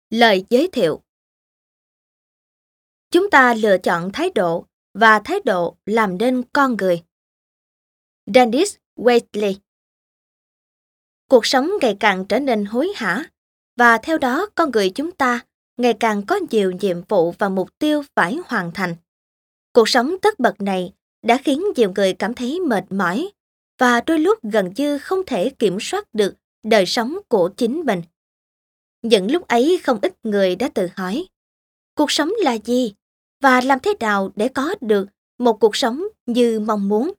Lời giới thiệu. Chúng ta lựa chọn thái độ và thái độ làm nên con người. Dennis Waitley. Cuộc sống ngày càng trở nên hối hả và theo đó con người chúng ta ngày càng có nhiều nhiệm vụ và mục tiêu phải hoàn thành. Cuộc sống tất bật này đã khiến nhiều người cảm thấy mệt mỏi và đôi lúc gần như không thể kiểm soát được đời sống của chính mình. Những lúc ấy không ít người đã tự hỏi, cuộc sống là gì và làm thế nào để có được một cuộc sống như mong muốn?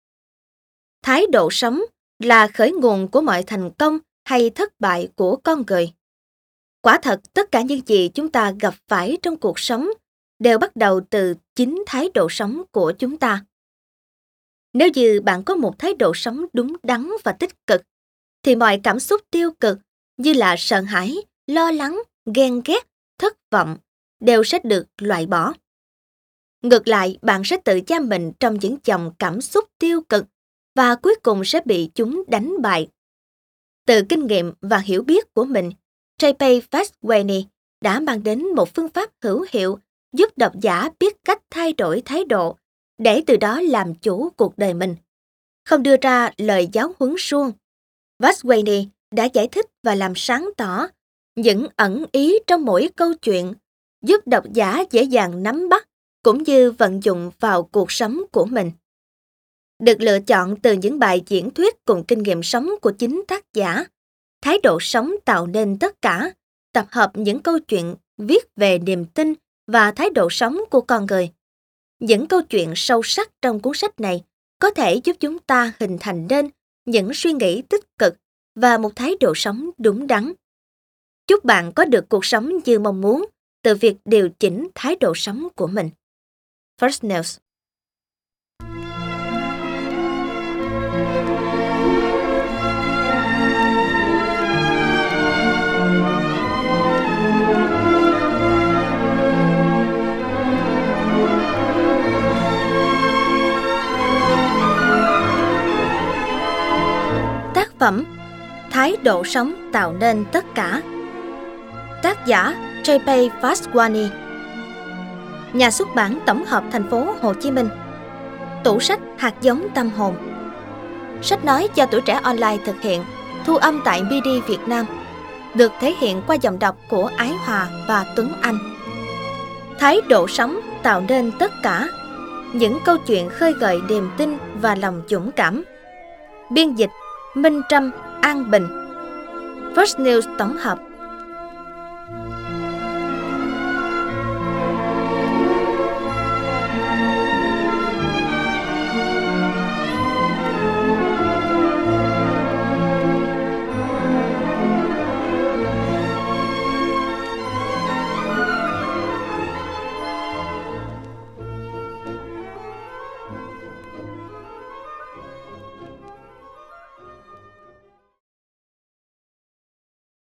Thái độ sống là khởi nguồn của mọi thành công hay thất bại của con người. Quả thật, tất cả những gì chúng ta gặp phải trong cuộc sống đều bắt đầu từ chính thái độ sống của chúng ta. Nếu như bạn có một thái độ sống đúng đắn và tích cực, thì mọi cảm xúc tiêu cực như là sợ hãi, lo lắng, ghen ghét, thất vọng đều sẽ được loại bỏ. Ngược lại, bạn sẽ tự giam mình trong những dòng cảm xúc tiêu cực và cuối cùng sẽ bị chúng đánh bại. Từ kinh nghiệm và hiểu biết của mình, J.P. Faswani đã mang đến một phương pháp hữu hiệu giúp độc giả biết cách thay đổi thái độ để từ đó làm chủ cuộc đời mình. Không đưa ra lời giáo huấn suông, Faswani đã giải thích và làm sáng tỏ những ẩn ý trong mỗi câu chuyện, giúp độc giả dễ dàng nắm bắt cũng như vận dụng vào cuộc sống của mình. Được lựa chọn từ những bài diễn thuyết cùng kinh nghiệm sống của chính tác giả, Thái độ sống tạo nên tất cả, tập hợp những câu chuyện viết về niềm tin và thái độ sống của con người. Những câu chuyện sâu sắc trong cuốn sách này có thể giúp chúng ta hình thành nên những suy nghĩ tích cực và một thái độ sống đúng đắn. Chúc bạn có được cuộc sống như mong muốn từ việc điều chỉnh thái độ sống của mình. First News. Tác phẩm Thái độ sống tạo nên tất cả. Tác giả J.P. Faswani. Nhà xuất bản tổng hợp thành phố Hồ Chí Minh. Tủ sách hạt giống tâm hồn. Sách nói do Tuổi Trẻ Online thực hiện, thu âm tại BD Việt Nam, được thể hiện qua giọng đọc của Ái Hòa và Tuấn Anh. Thái độ sống tạo nên tất cả. Những câu chuyện khơi gợi niềm tin và lòng dũng cảm. Biên dịch Minh Trâm, An Bình. First News tổng hợp.